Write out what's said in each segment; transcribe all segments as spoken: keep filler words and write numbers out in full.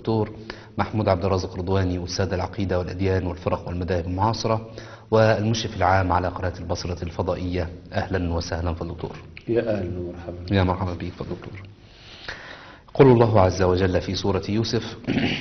الدكتور محمود عبد الرازق رضواني، أستاذ العقيدة والأديان والفرق والمذاهب المعاصرة، والمشرف العام على قناة البصرة الفضائية. أهلا وسهلا في الدكتور. يا أهلا ومرحبا. يا مرحبا بك في الدكتور. قل الله عز وجل في سورة يوسف: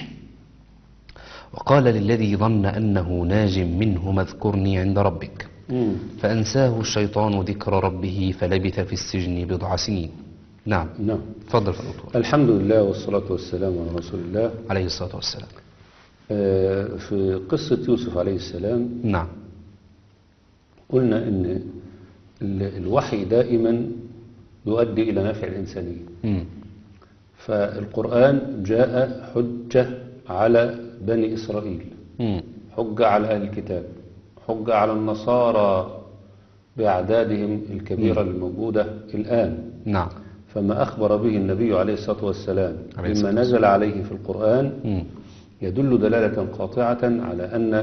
وقال للذي ظن أنه ناج منهما اذكرني عند ربك مم. فأنساه الشيطان ذكر ربه فلبث في السجن بضع سنين. نعم نعم. تفضل يا دكتور. الحمد لله والصلاة والسلام على رسول الله عليه الصلاة والسلام. آه، في قصة يوسف عليه السلام نعم. قلنا أن ال- الوحي دائما يؤدي إلى نفع الإنسانية. مم. فالقرآن جاء حجة على بني إسرائيل، مم. حجة على أهل الكتاب، حجة على النصارى بأعدادهم الكبيرة الموجودة الآن. نعم. فما أخبر به النبي عليه الصلاة والسلام عليه مما الصلاة نزل عليه في القرآن مم. يدل دلالة قاطعة على أن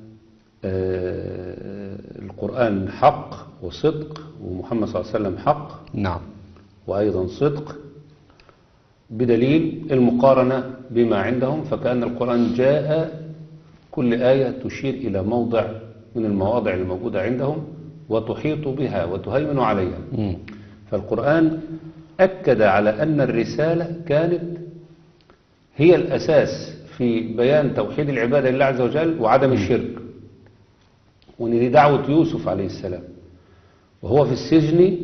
آه، القرآن حق وصدق، ومحمد صلى الله عليه وسلم حق نعم. وأيضا صدق، بدليل المقارنة بما عندهم. فكأن القرآن جاء كل آية تشير إلى موضع من المواضع الموجودة عندهم وتحيط بها وتهيمن عليها. مم. فالقرآن أكد على أن الرسالة كانت هي الأساس في بيان توحيد العبادة لله عز وجل وعدم الشرك، وأن دي دعوة يوسف عليه السلام وهو في السجن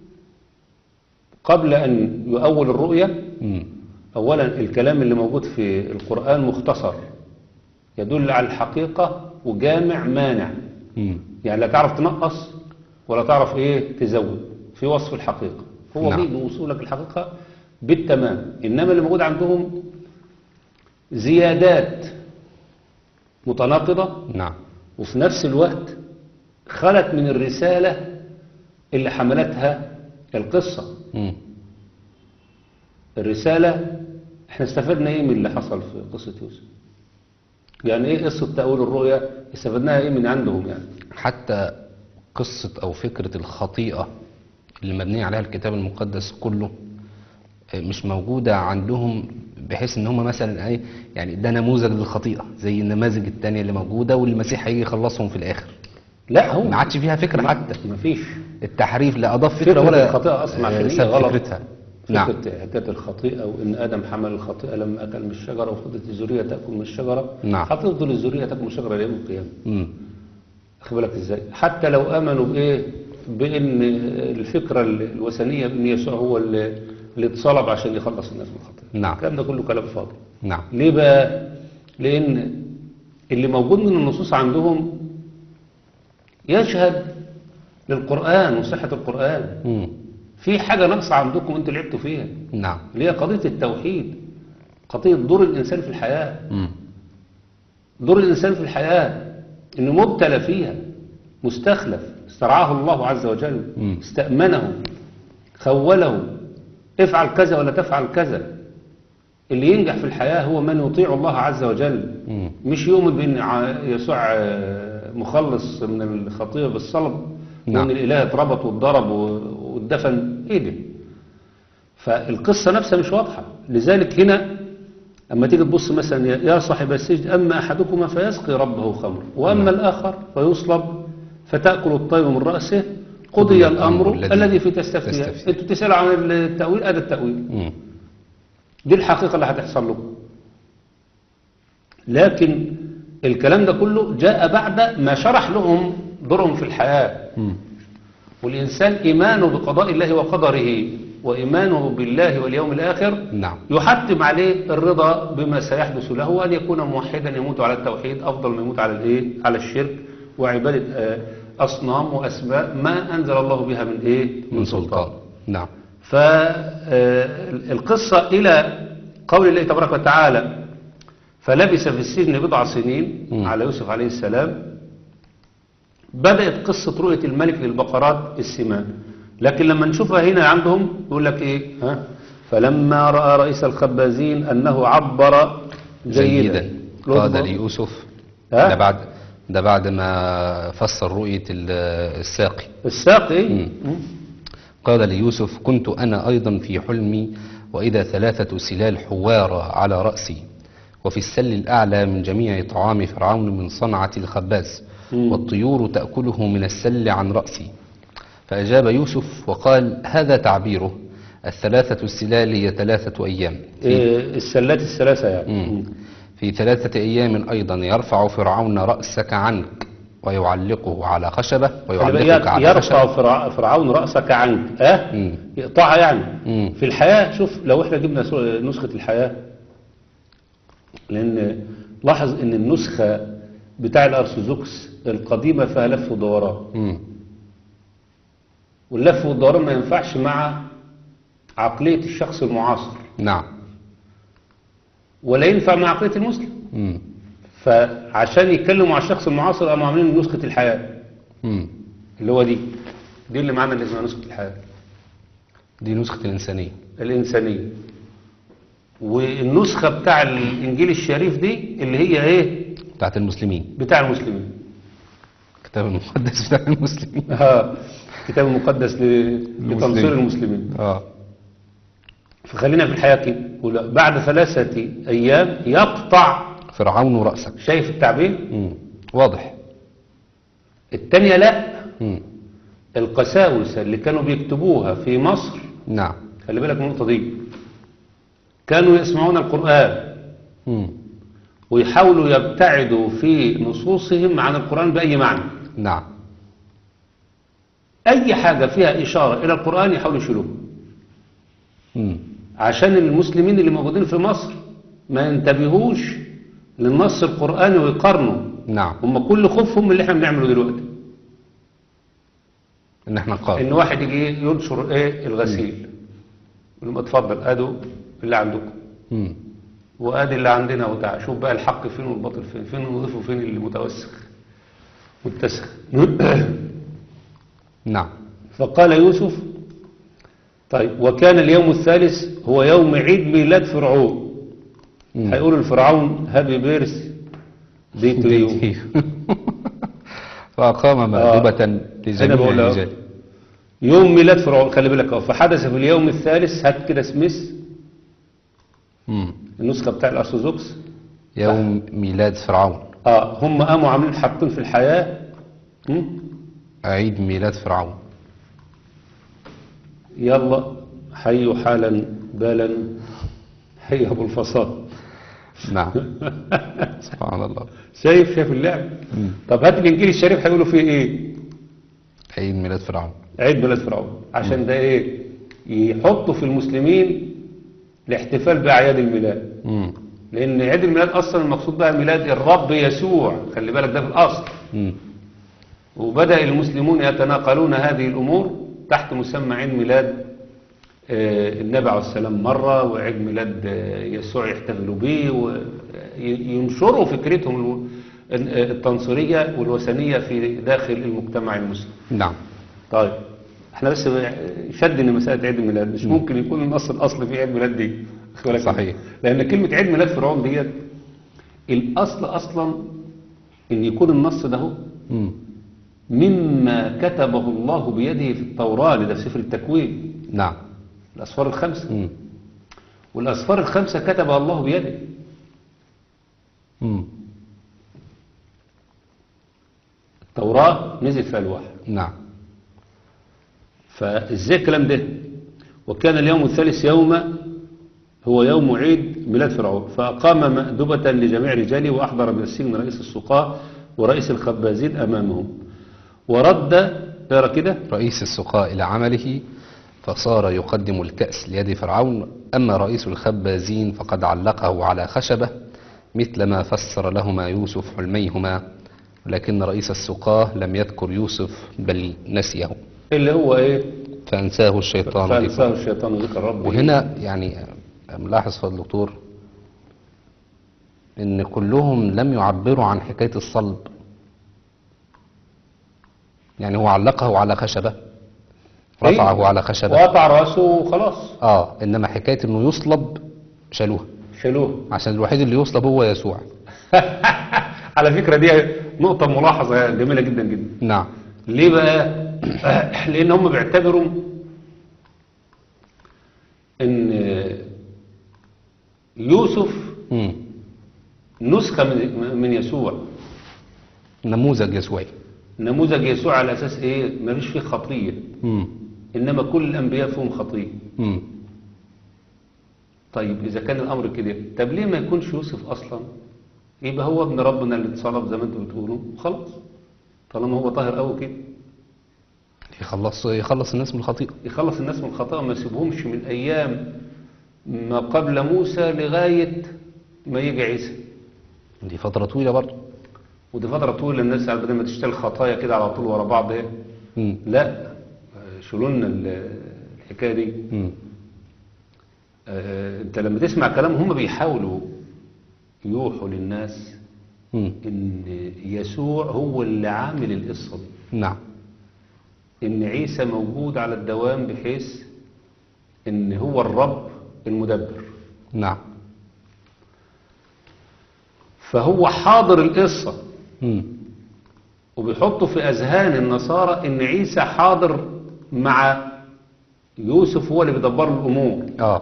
قبل أن يؤول الرؤية. مم. أولا الكلام اللي موجود في القرآن مختصر يدل على الحقيقة وجامع مانع، مم. يعني لا تعرف تنقص ولا تعرف ايه تزود في وصف الحقيقة. هو نعم. بيجي وصولك الحقيقة بالتمام، إنما اللي موجود عندهم زيادات متناقضة نعم. وفي نفس الوقت خلت من الرسالة اللي حملتها القصة. مم. الرسالة احنا استفدنا ايه من اللي حصل في قصة يوسف؟ يعني ايه قصة تأويل الرؤيا استفدناها ايه من عندهم يعني؟ حتى قصة أو فكرة الخطيئة اللي مبنية عليها الكتاب المقدس كله آه، مش موجودة عندهم، بحيث ان هم مثلا ايه يعني ده نموذج للخطيئة زي النماذج التانية اللي موجودة واللي المسيح هيجي يخلصهم في الآخر. لا هو ما عادش فيها فكرة حتى. مفيش التحريف لا أضاف فكرة فكرة ولا الخطيئة أصلا آه، عشان هي ساب غلط. فكرتها. نعم. فكرة حكاية الخطيئة وإن آدم حمل الخطيئة لما أكل من الشجرة وفضلت الذرية تأكل من الشجرة. نعم. هتفضل الذرية تأكل من الشجرة ليوم القيامة. مم. أخد بالك إزاي؟ حتى لو آمنوا بإيه؟ بإن الفكرة الوثنية بإن يسوع هو اللي اللي اتصلب عشان يخلص الناس من الخطيئة. نعم. الكلام ده كله كلام فاضي. نعم. ليه بقى؟ لأن اللي موجود من النصوص عندهم يشهد للقرآن وصحة القرآن. مم. في حاجة ناقصة عندكم انتوا لعبتوا فيها، نعم. اللي هي قضية التوحيد، قضية دور الإنسان في الحياة. مم. دور الإنسان في الحياة إنه مبتلى فيها، مستخلف، استرعاه الله عز وجل، مم. استأمنه، خوله، افعل كذا ولا تفعل كذا. اللي ينجح في الحياة هو من يطيع الله عز وجل، مم. مش يؤمن بأن ع- يسوع آه، مخلص من الخطيئة بالصلب، نعم. وأن الإله اتربط واتضرب و- واتدفن. إيه ده؟ فالقصة نفسها مش واضحة. لذلك هنا أما تيجي تبص مثلا يا يا صاحب السجن أما أحدكما فيسقي ربه خمر وأما نعم. الآخر فيصلب فتأكل الطير من رأسه قضي الأمر الذي فيه تستفتيان. تستفتي. أنتوا تسألوا عن التأويل، هذا التأويل، مم. دي الحقيقة اللي هتحصل لكم. لكن الكلام ده كله جاء بعد ما شرح لهم دورهم في الحياة. مم. والإنسان إيمانه بقضاء الله وقدره وإيمانه بالله واليوم الآخر نعم. يحتم عليه الرضا بما سيحدث له، وأن يكون موحدا يموت على التوحيد أفضل ما يموت على الإيه؟ على الشرك وعبادة آه، أصنام وأسباب ما أنزل الله بها من إيه؟ من سلطان. نعم. فالقصة إلى قول الله تبارك وتعالى فلبث في السجن بضع سنين مم. على يوسف عليه السلام، بدأت قصة رؤية الملك للبقرات السمان. لكن لما نشوفها هنا عندهم يقول لك إيه؟ ها؟ فلما رأى رئيس الخبازين أنه عبر جيدا, جيدا قال ليوسف. ها؟ ده بعد ده بعد ما فسر رؤية ال- الساقي. الساقي. مم. قال ليوسف كنت أنا أيضا في حلمي وإذا ثلاثة سلال حوارى على رأسي وفي السل الأعلى من جميع طعام فرعون من صنعة الخباز مم. والطيور تأكله من السل عن رأسي. فأجاب يوسف وقال هذا تعبيره، الثلاثة السلال هي ثلاثة أيام في, إيه السلات الثلاثة يعني. مم. مم. في ثلاثة أيام أيضا يرفع فرعون رأسك عنك ويعلقه على خشبة خلي ويعلقك بالك، على يرفع خشبة. فرع- فرعون رأسك عنك اه مم. يقطعها يعني. مم. في الحياة شوف، لو احنا جبنا سو- نسخة الحياة، لأن لاحظ ان النسخة بتاع الأرثوذكس القديمة فيها لف ودوران، مم. واللف والدوران ما ينفعش مع عقلية الشخص المعاصر، نعم. ولا ينفع مع عقلية المسلم. مم. فعشان يتكلموا مع الشخص المعاصر قاموا عاملين نسخة الحياة مم. اللي هو دي دي اللي معانا اللي اسمها نسخة الحياة دي نسخة الإنسانية. الإنسانية. والنسخة بتاع الإنجيل الشريف دي اللي هي إيه؟ بتاعت المسلمين، بتاع المسلمين. الكتاب المقدس بتاع المسلمين. ها الكتاب المقدس ل- لتنصير المسلمين. اه. فخلينا في الحياة كده. ولا- بعد ثلاثة أيام يقطع. فرعون رأسك. شايف التعبير؟ مم. واضح. التانية لا. مم. القساوسة اللي كانوا بيكتبوها في مصر، نعم. خلي بالك من النقطة دي، كانوا يسمعون القرآن مم. ويحاولوا يبتعدوا في نصوصهم عن القرآن بأي معنى. نعم. أي حاجة فيها إشارة إلى القرآن يحاولوا يشيلوها، مم. عشان المسلمين اللي موجودين في مصر ما ينتبهوش للنص القرآني ويقارنوا. نعم. هم كل خوفهم من اللي احنا بنعمله دلوقتي، ان احنا نقارن. ان واحد يجي ينشر ايه الغسيل، يقول لهم اتفضل ادوا اللي عندكم مم. وادي اللي عندنا وتعال شوف بقى الحق فين والباطل فين، فين النظيف وفين اللي متوسخ متسخ. نعم. فقال يوسف طيب وكان اليوم الثالث هو يوم عيد ميلاد فرعون. مم. هيقولوا لفرعون هابي بيرث دي تو يو. فأقام مأدبة أنا لجميع بقول له الرجال. يوم ميلاد فرعون، خلي بالك اهو. فحدث في اليوم الثالث، هات كده سميث مم. النسخة بتاع الأرثوذكس، يوم ميلاد فرعون. اه هم قاموا عاملين حاطين في الحياة. م? عيد ميلاد فرعون. يلا حيوا حالا بالا حي ابو الفصاد. نعم. سبحان الله. شايف شايف اللعب. مم. طب هات الانجيل الشريف هيقولوا فيه ايه؟ عيد ميلاد فرعون. عيد ميلاد فرعون، عشان ده ايه؟ يحطوا في المسلمين الاحتفال باعياد الميلاد، مم. لان عيد الميلاد اصلا المقصود بها ميلاد الرب يسوع، خلي بالك ده في الاصل. مم. وبدأ المسلمون يتناقلون هذه الأمور تحت مسمى عيد ميلاد آه، النبي عليه السلام مرة، وعيد ميلاد آه، يسوع يحتفلوا به وينشروا فكرتهم الو- آه، التنصيرية والوثنية في داخل المجتمع المسلم. نعم. طيب احنا بس شدنا مسألة عيد الميلاد، مش ممكن يكون النص الأصل في عيد ميلاد دي. خد بالك. صحيح. لأن كلمة عيد ميلاد فرعون ديت الأصل أصلا إن يكون النص ده هو مم. مما كتبه الله بيده في التوراة، ده في سفر التكوين، نعم. الأسفار الخمسة. مم. والأسفار الخمسة كتبها الله بيده. مم. التوراة نزل فيها الوحي. نعم. فازاي الكلام ده؟ وكان اليوم الثالث يوم هو يوم عيد ميلاد فرعون، فأقام مأدبة لجميع رجاله وأحضر من السجن رئيس السقاة ورئيس الخبازين أمامهم ورد ترى كده رئيس السقاء إلى عمله فصار يقدم الكأس ليد فرعون، أما رئيس الخبازين فقد علقه على خشبة مثل ما فسر لهما يوسف حلميهما، ولكن رئيس السقاة لم يذكر يوسف بل نسيه اللي هو إيه؟ فأنساه الشيطان فأنساه ذكره. الشيطان ذكر ربه. وهنا يعني ملاحظ فضل الدكتور إن كلهم لم يعبروا عن حكاية الصلب، يعني هو علقه على خشبة، رفعه إيه؟ على خشبة وقطع راسه وخلاص. اه انما حكاية انه يصلب شالوها، شالوه. عشان الوحيد اللي يصلب هو يسوع. على فكرة دي نقطة ملاحظة جميلة جدا جدا. نعم. ليه بقى؟ لأن هم بيعتبروا إن يوسف مم. نسخة من من يسوع، نموذج يسوعي. نموذج يسوع على أساس إيه؟ ما فيش فيه خطية، مم. إنما كل الأنبياء فيهم خطية. مم. طيب إذا كان الأمر كده، طب ليه ما يكونش يوسف أصلا؟ يبقى هو ابن ربنا اللي اتصلب زي ما أنتم بتقولوا، خلاص طالما هو طاهر قوي كده يخلص يخلص الناس من الخطيئة. يخلص الناس من الخطأ، ما يسيبهمش من أيام ما قبل موسى لغاية ما يجي عيسى. دي فترة طويلة برضه. ودي فترة طويلة، الناس على بدل ما تشتغل خطايا كده على طول ورا بعض ايه. مم. لا، شيلوا لنا ال- الحكاية دي. مم. آه، انت لما تسمع كلام هم بيحاولوا يوحوا للناس مم. ان يسوع هو اللي عامل القصة دي، نعم. ان عيسى موجود على الدوام بحيث ان هو الرب المدبر، نعم. فهو حاضر القصة. مم. وبيحطوا في أذهان النصارى إن عيسى حاضر مع يوسف، هو اللي بيدبر له الأمور. اه.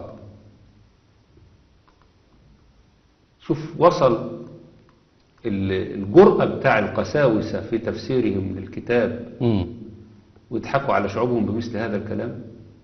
شوف وصل ال- الجرأة بتاع القساوسة في تفسيرهم للكتاب مم. ويضحكوا على شعوبهم بمثل هذا الكلام.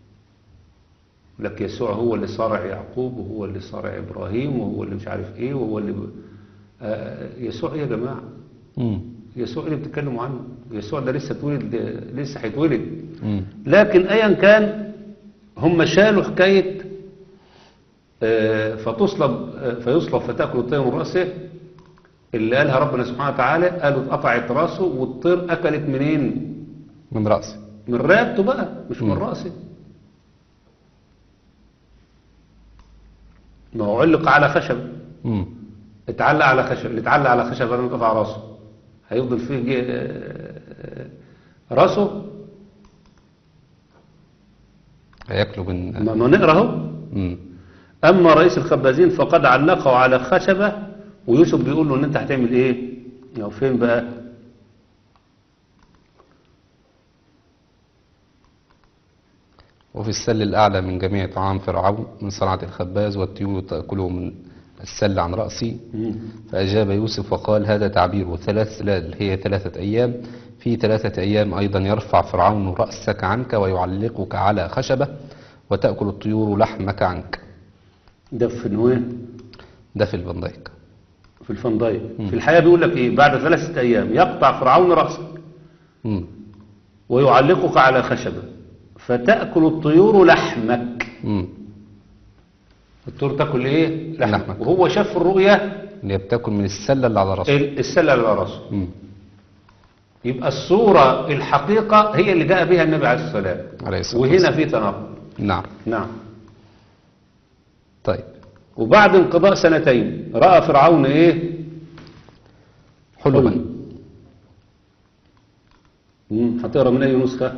لك يسوع هو اللي صارع يعقوب، وهو اللي صارع إبراهيم، وهو اللي مش عارف إيه، وهو اللي ب... آه يسوع إيه يا جماعة؟ مم. يسوع اللي بتتكلموا عنه، يسوع ده لسه اتولد، لسه هيتولد. مم. لكن ايا كان هم شالوا حكاية آه، فتصلب آه، فيصلب فتأكل الطير من رأسه اللي قالها ربنا سبحانه وتعالى، قالوا اتقطعت رأسه والطير أكلت منين؟ من رأسي. من رقبته بقى، مش من مم. رأسه. ما هو علق على خشب، مم. اتعلق على خشب، اللي اتعلق على خشب قالوا اتقطع رأسه، هيفضل فيه جي- آه، آه، رأسه. هياكلوا من. ما ما نقرأ اهو. مم. أما رئيس الخبازين فقد علقه على خشبة، ويوسف بيقول له إن أنت هتعمل إيه؟ أو فين بقى؟ وفي السل الأعلى من جميع طعام فرعون من صنعة الخباز، والطيور تأكله من السل عن رأسي. فأجاب يوسف وقال هذا تعبير ثلاث ليال هي ثلاثة أيام، في ثلاثة أيام أيضا يرفع فرعون رأسك عنك ويعلقك على خشبة وتأكل الطيور لحمك عنك. ده في وين؟ ده في البنديك. في الفندايق. في الحياة بيقول لك إيه؟ بعد ثلاثة أيام يقطع فرعون رأسك مم. ويعلقك على خشبة فتأكل الطيور لحمك. مم. الطيور تأكل إيه؟ لحمك. لحمك. وهو شاف في الرؤية اللي بتاكل من السلة اللي على رأسه. السلة اللي على رأسه. مم. يبقى الصورة الحقيقة هي اللي جاء بها النبي عليه السلام، عليه الصلاة وهنا والسلام. في تناقض. نعم. نعم. طيب. وبعد انقضاء سنتين رأى فرعون ايه؟ حلما. مم، هتقرا من اي نسخة؟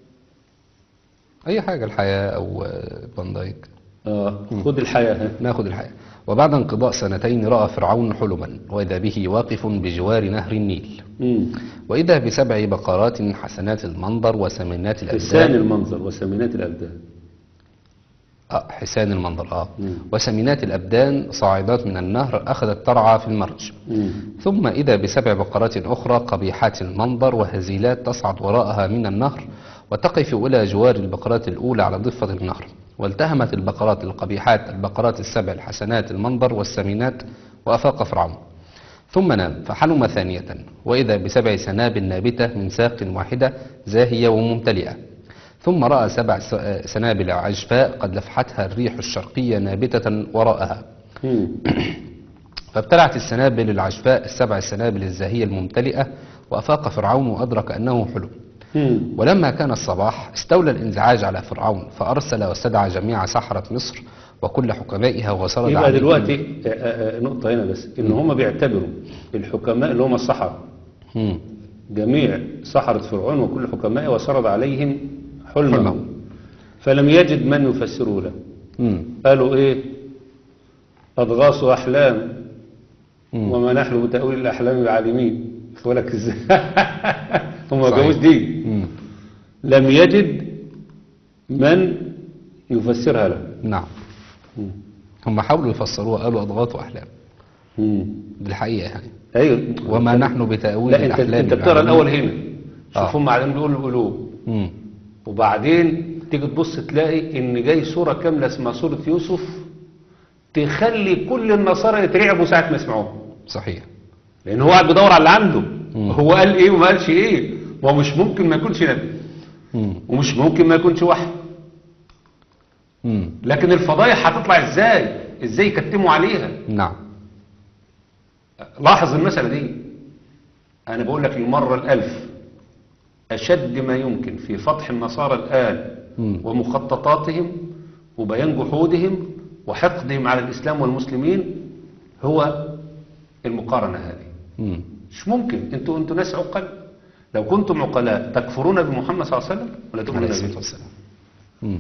أي حاجة، الحياة أو آه، بنديك. اه خد الحياة. ها. ناخد الحياة. وبعد انقضاء سنتين رأى فرعون حلما، وإذا به واقف بجوار نهر النيل، مم. وإذا بسبع بقرات حسنات المنظر وسمينات حسان الأبدان. المنظر وسمينات الأبدان. آه حسان المنظر آه مم. وسمينات الأبدان صاعدات من النهر أخذت ترعى في المرج. مم. ثم إذا بسبع بقرات أخرى قبيحات المنظر وهزيلات تصعد وراءها من النهر وتقف إلى جوار البقرات الأولى على ضفة النهر، والتهمت البقرات القبيحات البقرات السبع الحسنات المنظر والسمينات، وأفاق فرعون. ثم نام فحلم ثانية، وإذا بسبع سنابل نابتة من ساق واحدة زاهية وممتلئة. ثم رأى سبع س- سنابل عجفاء قد لفحتها الريح الشرقية نابتة وراءها، مم. فابتلعت السنابل العجفاء السبع السنابل الزاهية الممتلئة، وأفاق فرعون وأدرك أنه حلم. مم. ولما كان الصباح استولى الانزعاج على فرعون، فأرسل واستدعى جميع سحرة مصر وكل حكمائها وسرد يبقى عليهم. دلوقتي آه، آه، آه، نقطة هنا بس، إن هم بيعتبروا الحكماء اللي هم السحرة، مم. جميع سحرة فرعون وكل حكمائه وسرد عليهم حلمه، حلمه. فلم يجد من يفسره له. مم. قالوا إيه؟ أضغاث أحلام مم. وما نحن بتأويل الأحلام بعالمين. ولك إزاي؟ هم صحيح. جوز دي. مم. لم يجد من يفسرها له. نعم. هم حاولوا يفسروها، قالوا أضغاث وأحلام. مم. دي الحقيقة يعني. ايوه. وما نحن بتأويل لا، انت الأحلام انت بتقرا بعلمين. الاول هنا، آه. شوف هم قاعدين بيقولوا القلوب، مم. وبعدين تيجي تبص تلاقي ان جاي سوره كامله اسمها سوره يوسف تخلي كل النصارى يترعبوا ساعه ما يسمعوها، صحيح. لان هو قاعد بيدور على اللي عنده. مم. هو قال ايه وما قالش ايه، ما هو مش ممكن ما يكونش نبي، مم. ومش ممكن ما يكونش وحي، مم. لكن الفضايح هتطلع ازاي؟ ازاي يكتموا عليها؟ نعم. لاحظ المسألة دي، أنا بقول لك المرة الألف، أشد ما يمكن في فتح النصارى الآن مم. ومخططاتهم وبيان جحودهم وحقدهم على الإسلام والمسلمين هو المقارنة هذه. مم. مش ممكن، انتوا انتوا ناس عقل، لو كنتم عقلاء تكفرون بمحمد صلى الله عليه وسلم ولا عليه تؤمنون الصلاة به؟ والسلام. مم.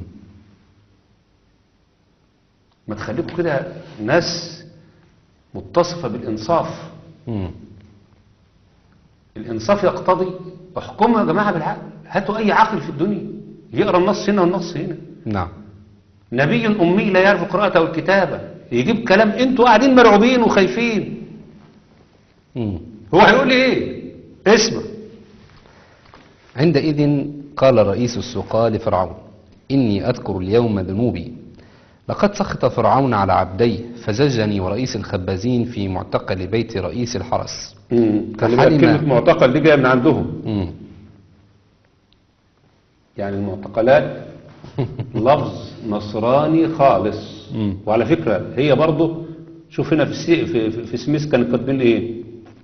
ما تخليكم كده ناس متصفة بالإنصاف. مم. الإنصاف يقتضي احكموا يا جماعة بالعقل، هاتوا أي عقل في الدنيا يقرأ النص هنا والنص هنا. نعم. نبي أمي لا يعرف قراءته والكتابة يجيب كلام انتوا قاعدين مرعوبين وخايفين، مم. هو هيقول لي ايه؟ اسمع. عندئذ قال رئيس السقاة لفرعون: إني أذكر اليوم ذنوبي، لقد سخط فرعون على عبديه فزجني ورئيس الخبازين في معتقل بيت رئيس الحرس. امم خلي بالك فحلم- كلمة معتقل دي جاية من عندهم، مم. يعني المعتقلات لفظ نصراني خالص. مم. وعلى فكرة هي برضه، شوف هنا في السي... في, في, في سميث كانوا كاتبين ايه؟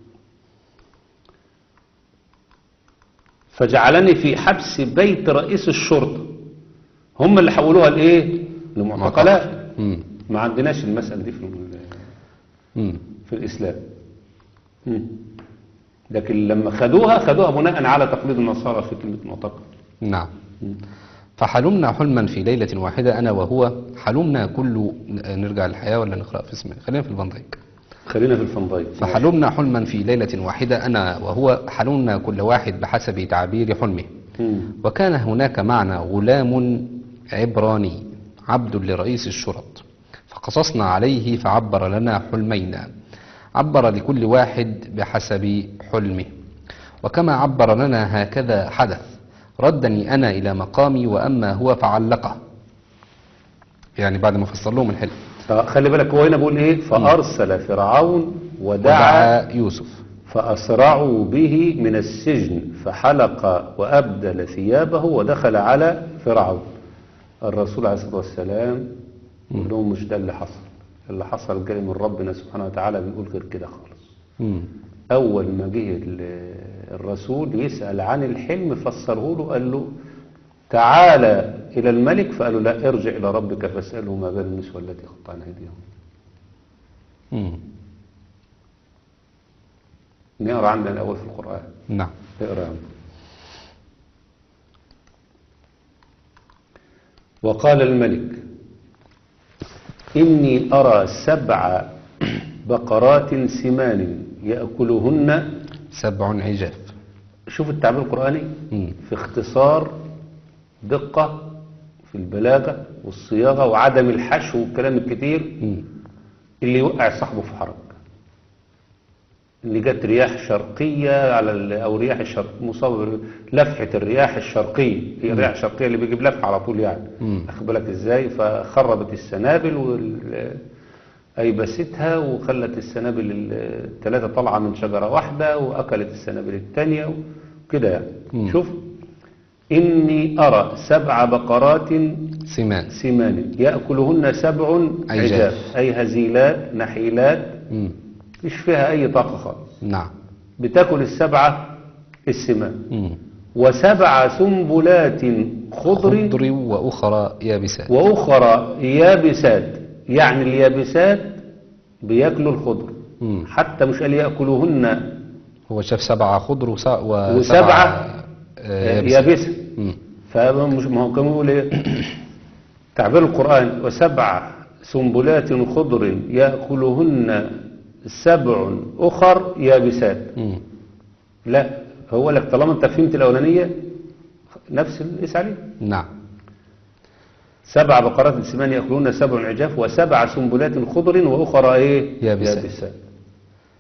فجعلني في حبس بيت رئيس الشرطة، هم اللي حولوها لايه؟ لمعتقلات. مم. ما عندناش المسألة دي في ال- مم. في الإسلام. مم. لكن لما خدوها خدوها بناء على تقليد النصارى في كلمة معتقل. نعم. مم. فحلمنا حلما في ليلة واحدة أنا وهو، حلمنا كل نرجع للحياة ولا نقرأ في اسمه، خلينا في الفندق. خلينا في الفنضيق. فحلمنا حلما في ليلة واحدة أنا وهو، حلمنا كل واحد بحسب تعبير حلمه. مم. وكان هناك معنا غلام عبراني عبد لرئيس الشرط، فقصصنا عليه فعبر لنا حلمينا، عبر لكل واحد بحسب حلمه، وكما عبر لنا هكذا حدث، ردني أنا إلى مقامي وأما هو فعلقه، يعني بعد ما فسر لهم الحلم. آه، خلي بالك هو هنا بيقول ايه؟ فأرسل فرعون ودعا ودعا يوسف. فأسرعوا به من السجن فحلق وأبدل ثيابه ودخل على فرعون. الرسول عليه الصلاة والسلام يقول لهم مش ده اللي حصل، اللي حصل جاي من ربنا سبحانه وتعالى، بيقول غير كده خالص. مم. أول ما جه ال- الرسول يسأل عن الحلم فسره له، قال له تعالى إلى الملك، فقال له لا، ارجع إلى ربك فاسأله ما بال النسوة التي قطعن أيديهم. مم. نقرأ عندنا الأول في القرآن. نعم. اقرأ يا عم. وقال الملك إني أرى سبع بقرات سمان يأكلهن. سبع عجاف. شوف التعبير القرآني مم. في اختصار، دقة في البلاغة والصياغة وعدم الحشو والكلام الكتير مم. اللي يوقع صاحبه في حرج. اللي جت رياح شرقية على ال- أو رياح الشرق مصور لفحة الرياح الشرقية، هي الرياح الشرقية اللي بيجيب لفحة على طول يعني. مم. أخد بالك إزاي؟ فخربت السنابل وأيبستها وخلت السنابل الثلاثة طالعة من شجرة واحدة وأكلت السنابل الثانية وكده يعني. مم. شوف إني أرى سبع بقرات سمان. سمان يأكلهن سبع عجاف. عجاف، أي هزيلات نحيلات مم. مش فيها أي طاقة خالص، نعم. بتاكل السبعة السمان. مم. وسبع سنبلات خضر خضر وأخرى يابسات. وأخرى يابسات، يعني اليابسات بياكلوا الخضر. مم. حتى مش قال يأكلوهن هو شاف سبعة خضر وس- وسبعة وسبعة آه، يابسة. مم. فمش ما هو كان يقول ايه تعبير القرآن وسبع سنبلات خضر يأكلهن سبع أخر يابسات. مم. لا، هو لك طالما انت فهمت الأولانية نفس القيس عليه. نعم. سبع بقرات سمان يأكلون سبع عجاف وسبع سنبلات خضر وأخرى ايه يابسات. يابسات.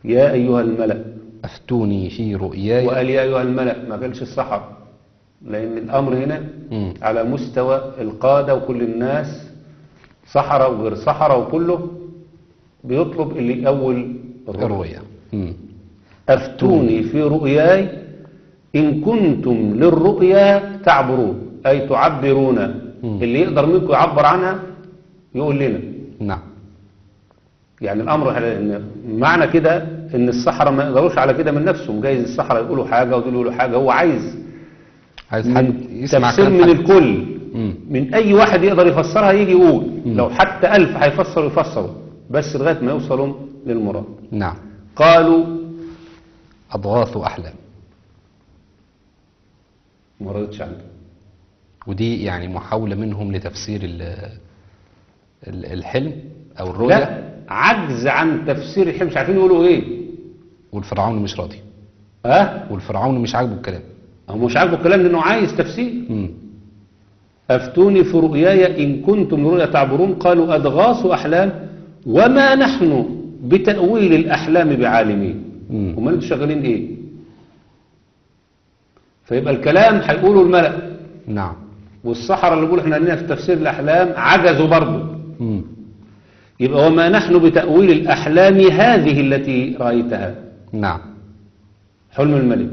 يا أيها الملأ، أفتوني في رؤياي. وقال يا أيها الملأ، ما قالش السحرة، لأن الأمر هنا مم. على مستوى القادة وكل الناس، سحرة وغير سحرة، وكله بيطلب اللي يأول الرؤيا. الرؤيا. مم. أفتوني في رؤياي إن كنتم للرؤيا تعبرون، أي تعبرون. مم. اللي يقدر منكم يعبر عنها يقول لنا. نعم. يعني الأمر على إن معنى كده إن السحرة ما يقدروش على كده من نفسهم، جايز السحرة يقولوا حاجة ودول يقولوا حاجة، هو عايز عايز حد من يسمع تفسير كلام من حد. الكل، مم. من أي واحد يقدر يفسرها يجي يقول. مم. لو حتى ألف هيفسروا يفسروا، بس لغاية ما يوصلوا للمراد. نعم. قالوا أضغاث أحلام. ما ردتش عنده. ودي يعني محاولة منهم لتفسير ال- ال- الحلم أو الرؤيا. لا، عجز عن تفسير الحلم، مش عارفين يقولوا ايه. والفرعون مش راضي، ها، والفرعون مش عاجبه الكلام. هو مش عاجبه الكلام لانه عايز تفسير. مم. افتوني في رؤياي ان كنتم رؤيا تعبرون، قالوا اضغاث احلام وما نحن بتاويل الاحلام بعالمين. مم. هم انتوا شغالين ايه؟ فيبقى الكلام هيقولوا الملأ، نعم. والسحرة اللي بيقولوا احنا لنا في تفسير الاحلام عجزوا برضه. مم. يبقى وما نحن بتاويل الاحلام هذه التي رايتها، نعم. حلم الملك،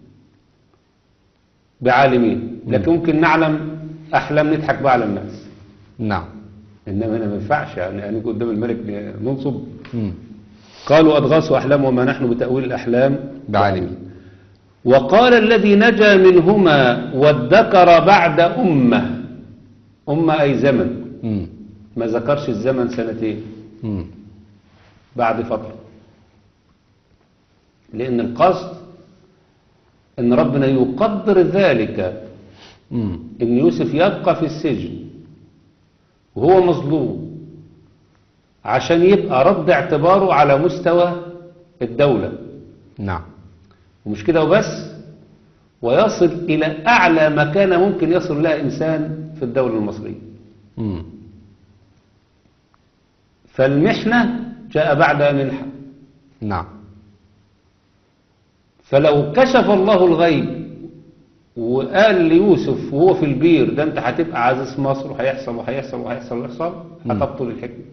بعالمين. لكن ممكن نعلم أحلام نضحك بقى على الناس، نعم. إنما هنا ما ينفعش يعني يعني قدام الملك ننصب. مم. قالوا أضغاث أحلام وما نحن بتأويل الأحلام بعالمين. وقال الذي نجا منهما وادكر بعد أمة، أمة أي زمن، مم. ما ذكرش الزمن سنتين، مم. بعد فترة، لأن القصد أن ربنا يقدر ذلك، مم. ان يوسف يبقى في السجن وهو مظلوم عشان يبقى رد اعتباره على مستوى الدولة، نعم. ومش كده وبس، ويصل الى اعلى مكانة ممكن يصل لها انسان في الدولة المصرية. مم. فالمحنة جاء بعدها منحة. نعم. فلو كشف الله الغيب وقال ليوسف وهو في البير ده انت هتبقى عزيز مصر وهيحصل وهيحصل وهيحصل وهيحصل، هتبطل الحكمة.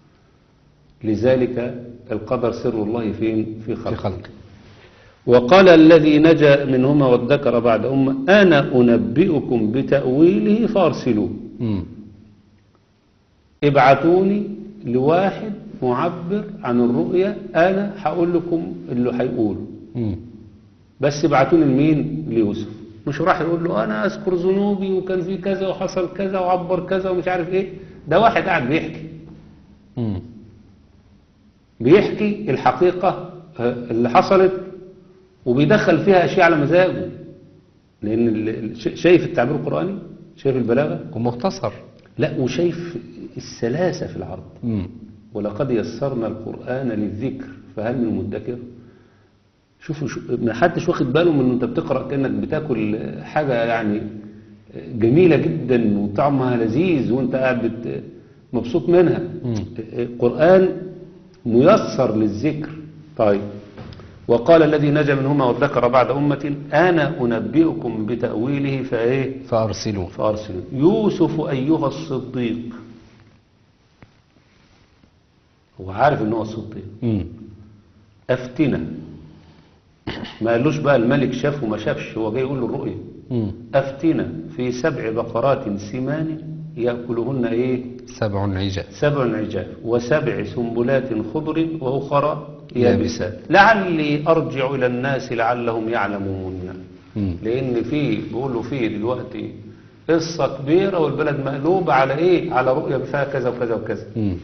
لذلك القدر سر الله فين؟ في خلقه. في خلق. وقال الذي نجا منهما وادكر بعد أمة أنا أنبئكم بتأويله فارسلوه. مم. ابعتوني لواحد معبر عن الرؤيا، أنا هقول لكم اللي هيقوله، مم. بس ابعتوني لمين؟ ليوسف. مش راح يقول له أنا أذكر ذنوبي وكان في كذا وحصل كذا وعبر كذا ومش عارف إيه. ده واحد قاعد بيحكي مم. بيحكي الحقيقة اللي حصلت وبيدخل فيها أشياء على مزاجه، لأن ال- شايف التعبير القرآني، شايف البلاغة، ومختصر. لا وشايف السلاسة في العرض. مم. ولقد يسرنا القرآن للذكر فهل من مدكر. شوفوا شو ما حدش واخد باله من انت بتقرأ كأنك بتاكل حاجة يعني جميلة جدا وطعمها لذيذ وانت قاعد بت- مبسوط منها. مم. القرآن ميسر للذكر. طيب، وقال الذي نجا منهما وادكر بعد أمة أنا أنبئكم بتأويله فإيه؟ فأرسلوا. فأرسلوا يوسف أيها الصديق. هو عارف إن هو الصديق. مم. أفتنا، ما قالوش بقى الملك شاف وما شافش، هو جاي يقول له الرؤية. مم. أفتنا في سبع بقرات سمان يأكلهن إيه؟ سبع عجاف. سبع عجاف وسبع سنبلات خضر وأخرى يابسات. يابسات لعلي أرجع إلى الناس لعلهم يعلمون. مم. لأن في بيقولوا فيه دلوقتي قصة كبيرة والبلد مقلوبة على إيه؟ على رؤية فيها كذا وكذا وكذا. مم.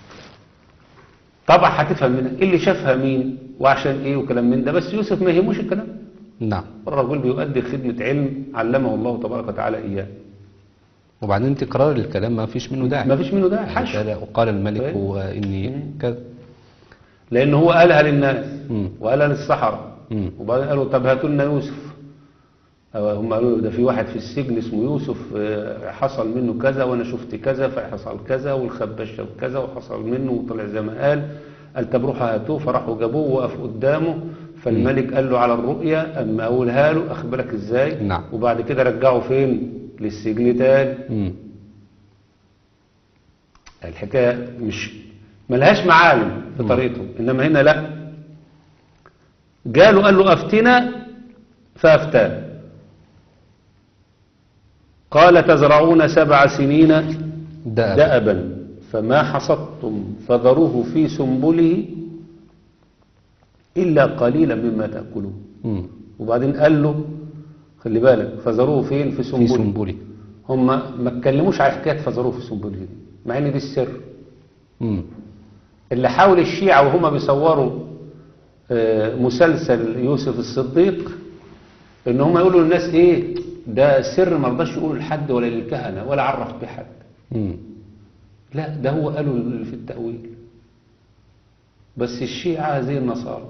طبعا هتفهم منها اللي شافها مين وعشان إيه وكلام من ده، بس يوسف ما يهموش الكلام. نعم. الرجل بيؤدي خدمة علم علمه الله تبارك وتعالى إياه. وبعدين تكرار الكلام ما فيش منه داعي. ما فيش منه ده يعني حش، قال- وقال الملك طيب. هو إني مم. كذا. لأن هو قالها للناس مم. وقالها للسحرة. مم. وبعدين قالوا طب هاتوا لنا يوسف. أو هم قالوا ده في واحد في السجن اسمه يوسف، آه، حصل منه كذا وانا شفت كذا فحصل كذا والخباز شاف كذا وحصل منه وطلع زي ما قال. قال طب روحوا هاتوه، فراحوا جابوه وقف قدامه، فالملك قال له على الرؤيا، اما اقولها له اخبرك ازاي. نعم. وبعد كده رجعه فين؟ للسجن تاني. مم. الحكايه مش ملهاش معالم في مم. طريقته، انما هنا لا، جاله قال له افتنا فافتاه. قال تزرعون سبع سنين دأب. دأبا فما حصدتم فذروه في سنبله إلا قليلا مما تأكلون. مم. وبعدين قال له خلي بالك فذروه فين؟ في في سنبله. سنبلي. هم ما اتكلموش على حكاية فذروه في سنبله دي، مع ان دي السر مم. اللي حاول الشيعة وهم بيصوروا آه، مسلسل يوسف الصديق، ان هم يقولوا للناس ايه ده سر ما رضاش يقولوا لحد ولا للكهنة ولا عرف بحد. مم. لا ده هو قالوا اللي في التأويل. بس الشيعة زي النصارى،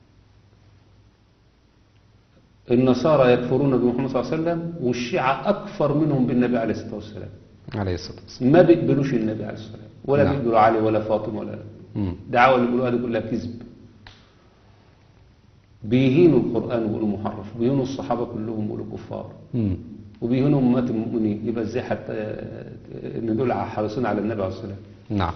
النصارى يكفرون بمحمد صلى الله عليه وسلم، والشيعة أكفر منهم بالنبي عليه الصلاة والسلام. عليه الصلاة والسلام. ما بيقبلوش النبي عليه الصلاة والسلام، ولا نعم. بيقبلوا علي ولا فاطمة ولا مم. دعوة اللي بيقولوها دي كلها كذب. بيهينوا القرآن ويقولوا محرف، وبيهينوا الصحابة كلهم ويقولوا كفار، مم. وبيهينوا أمهات المؤمنين. يبقى ازاي حتى إن دول حريصين على النبي عليه الصلاة والسلام؟ نعم.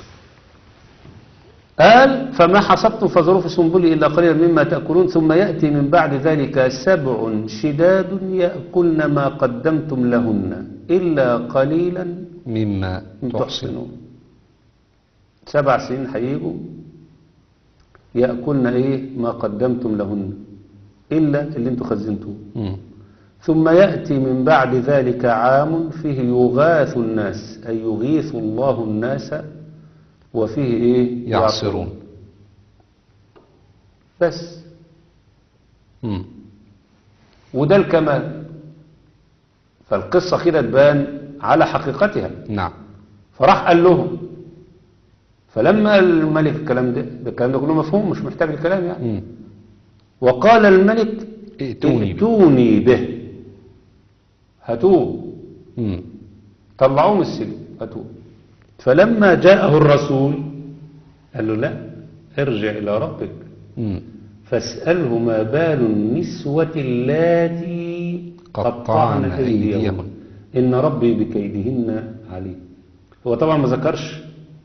قال فما حصدتم فذروه في سنبله إلا قليلا مما تأكلون ثم يأتي من بعد ذلك سبع شداد يأكلن ما قدمتم لهن إلا قليلا مما من تحسن. تحصنون. سبع سنين هيجوا يأكلن إيه ما قدمتم لهن إلا اللي انتم خزنتوه. مم. ثم يأتي من بعد ذلك عام فيه يغاث الناس، أي يغيث الله الناس، وفيه إيه يعصرون. بس. مم. وده الكمال. فالقصة كده تبان على حقيقتها. نعم. فراح قال لهم، فلما قال الملك الكلام ده ده الكلام ده كله مفهوم مش محتاج الكلام يعني. مم. وقال الملك ائتوني به. ائتوني به، هاتوه، مم. طلعوه من السجن هاتوه. فلما جاءه الرسول قال له لا ارجع إلى ربك مم. فاسأله ما بال النسوة اللاتي قطعن أيديهن إن ربي بكيدهن عليم. هو طبعا ما ذكرش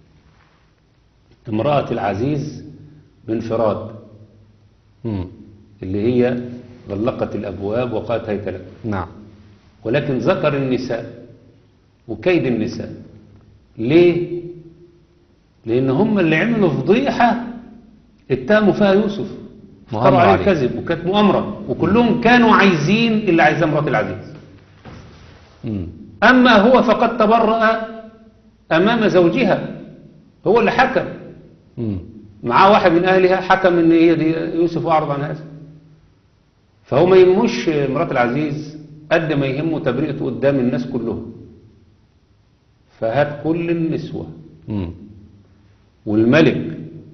امرأة العزيز بانفراد مم. اللي هي غلقت الأبواب وقالت هيت لك، نعم. ولكن ذكر النساء وكيد النساء. ليه؟ لأن هم اللي عملوا فضيحة اتهموا فيها يوسف، افتروا عليه الكذب، وكانت مؤامرة، وكلهم كانوا عايزين اللي عايزاه مرات العزيز. مم. أما هو فقد تبرأ أمام زوجها، هو اللي حكم مم. معاه واحد من أهلها حكم إن هي دي يوسف أعرض عن هذا. فهو ما يهموش مرات العزيز قد ما يهمه تبرئته قدام الناس كلهم. فهات كل النسوة. مم. والملك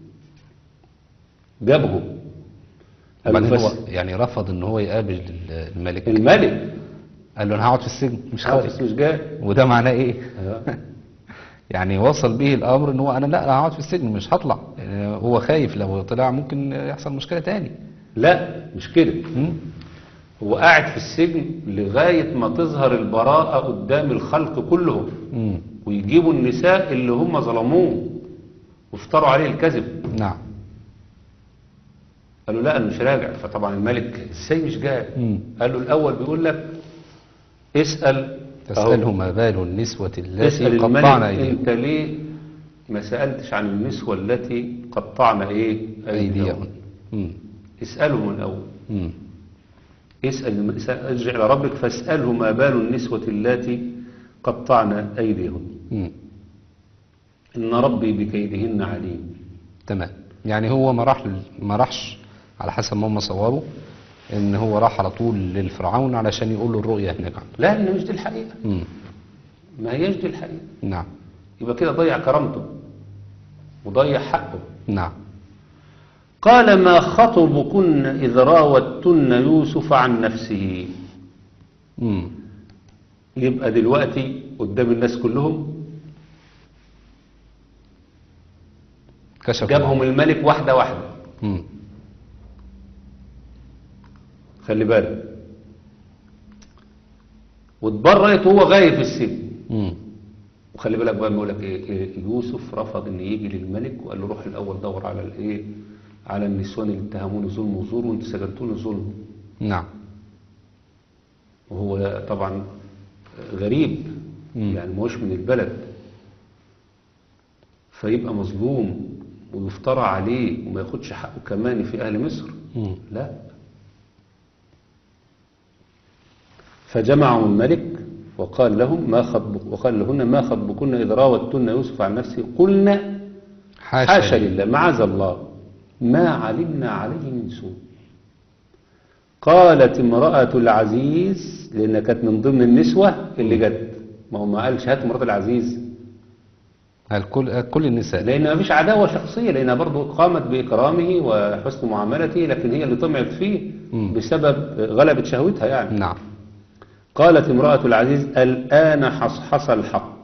جابه. وبعدين هو الفس- يعني رفض ان هو يقابل الملك. الملك قال له انا هقعد في السجن مش خالص خارج. مش جاي. وده معناه ايه؟ آه. يعني وصل به الامر ان هو انا لا انا هقعد في السجن مش هطلع. يعني هو خايف لو طلع ممكن يحصل مشكلة تاني. لا مش كده، مم. هو قاعد في السجن لغاية ما تظهر البراءة قدام الخلق كلهم، مم. ويجيبوا النساء اللي هم ظلموه وافتروا عليه الكذب. نعم. قالوا لا انا مش راجع. فطبعا الملك ازاي مش جاي؟ مم. قال له الاول بيقول لك اسأل تسأله أهو. ما بال النسوة التي اسأل قطعن الملك أيديهم. انت ليه ما سألتش عن النسوة التي قطعن ايه أيديهم. مم. اسأله من الاول. مم. اسأل ارجع إلى ربك فاسأله ما بال النسوة التي قطعن أيديهن مم. إن ربي بكيدهن عليم. تمام. يعني هو ما راح ما راحش على حسب ما هم صوروا ان هو راح على طول للفرعون علشان يقول له الرؤية هناك عنده. لا إن مش دي الحقيقة، مم. ما هيش دي الحقيقة. نعم. يبقى كده ضيع كرامته وضيع حقه. نعم. قال ما خطبكن إذ راوتن يوسف عن نفسه. مم. يبقى دلوقتي قدام الناس كلهم كشف جابهم الملك واحدة واحدة. مم. خلي بالك. واتبرأت وهو غايب في السجن. مم. وخلي بالك بقى بيقول لك ايه إيه، يوسف رفض ان يجي للملك وقال له روح الاول دور على الايه على النسوان اللي اتهموني ظلم وزور وانت سجنتوني ظلم. نعم. وهو طبعا غريب مم. يعني ماهوش من البلد، فيبقى مظلوم ويفترى عليه وما ياخدش حقه كمان في اهل مصر. مم. لا. فجمعوا الملك وقال لهم ما خطبك وقال لهن ما خطبكن إذ راوتن يوسف عن نفسه قلنا حاشا, حاشا لله معاذ الله ما علمنا عليه من سوء. قالت امرأة العزيز لأنها كانت من ضمن النسوة اللي جت، ما هو ما قالش هات امرأة العزيز الكل كل النساء. لأن ما فيش عداوة شخصية، لأنها برضو قامت بإكرامه وحسن معاملته، لكن هي اللي طمعت فيه مم. بسبب غلبة شهوتها يعني. نعم. قالت امرأة العزيز الآن حصحص الحق.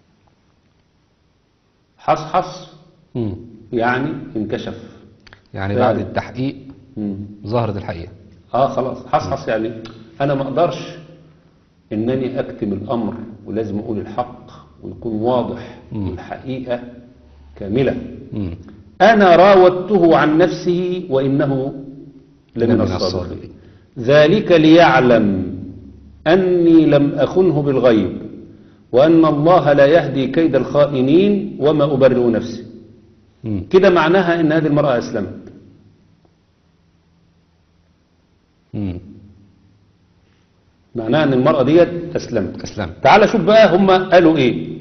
حصحص مم. يعني انكشف يعني فعلا. بعد التحقيق مم. ظهرت الحقيقة. اه خلاص حصحص يعني انا ما اقدرش انني اكتم الامر ولازم اقول الحق ويكون واضح الحقيقة كاملة. مم. انا راودته عن نفسه وانه لمن لمن الصادقين الصادقين. ذلك ليعلم أني لم أخنه بالغيب وأن الله لا يهدي كيد الخائنين وما أبرئ نفسي. مم. كده معناها أن هذه المرأة أسلمت. مم. معناها أن المرأة ديت أسلمت. أسلم. تعال شوف بقى هم قالوا إيه.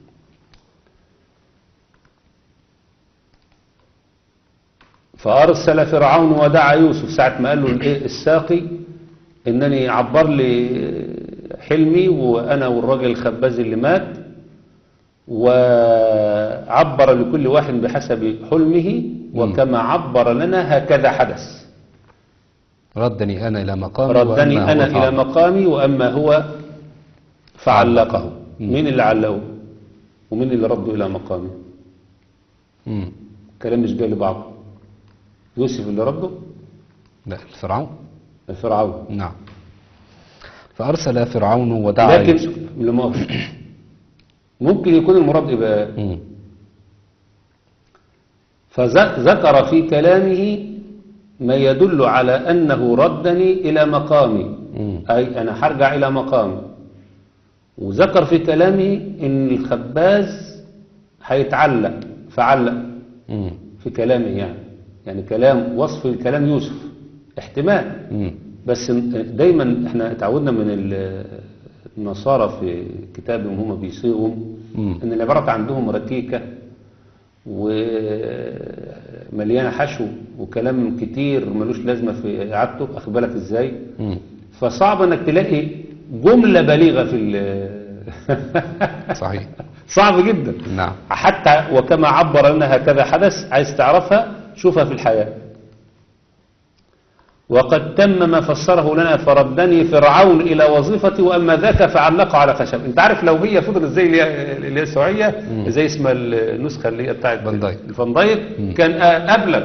فأرسل فرعون ودعا يوسف ساعة ما قال له الإيه الساقي إنني عبر لي حلمي وأنا والراجل الخباز اللي مات، وعبر لكل واحد بحسب حلمه وكما عبر لنا هكذا حدث. ردني أنا إلى مقامي ردني وأما أنا هو إلى فعل. مقامي وأما هو فعلقه. مم. مين اللي علقه ومين اللي رده إلى مقامه؟ مم. كلام مش جاي لبعض. يوسف اللي رده لا الفرعون. فرعون. نعم. فأرسل فرعون ودعا لكن يوسف. لما ممكن يكون المراد إيه بقى؟ مم. فذكر في كلامه ما يدل على أنه ردني إلى مقامي، مم. أي أنا هرجع إلى مقامي. وذكر في كلامه إن الخباز هيتعلق فعلق مم. في كلامه يعني يعني كلام وصف كلام يوسف احتمال. مم. بس دايما احنا اتعودنا من ال- النصارى في كتابهم هم بيصيغوا مم. ان العبارات عندهم ركيكة ومليانة حشو وكلام كتير ملوش لازمة في اعادته. اخد بالك ازاي؟ مم. فصعب انك تلاقي جملة بليغة في ال- صحيح. صعب جدا. نعم. حتى وكما عبر لنا هكذا حدث، عايز تعرفها شوفها في الحياة. وقد تم ما فسره لنا فردني فرعون إلى وظيفتي وأما ذاك فعلقه على خشب. انت عارف لو هي فضلت زي اللي هي- اللي هي السوعية زي اسمها النسخة اللي هي بتاعت فان دايك. الفان دايك كان أبلغ،